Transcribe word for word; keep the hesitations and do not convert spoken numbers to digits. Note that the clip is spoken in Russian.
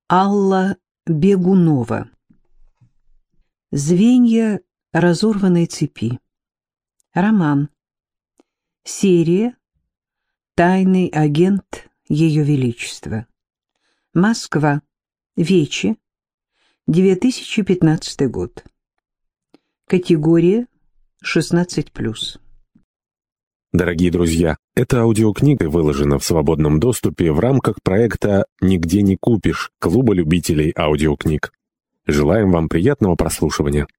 Алла Бегунова. Звенья разорванной цепи. Роман. Серия «Тайный агент Ее Величества». Москва. Вечи. две тысячи пятнадцатый год. Категория шестнадцать плюс. Дорогие друзья, эта аудиокнига выложена в свободном доступе в рамках проекта «Нигде не купишь» Клуба любителей аудиокниг. Желаем вам приятного прослушивания.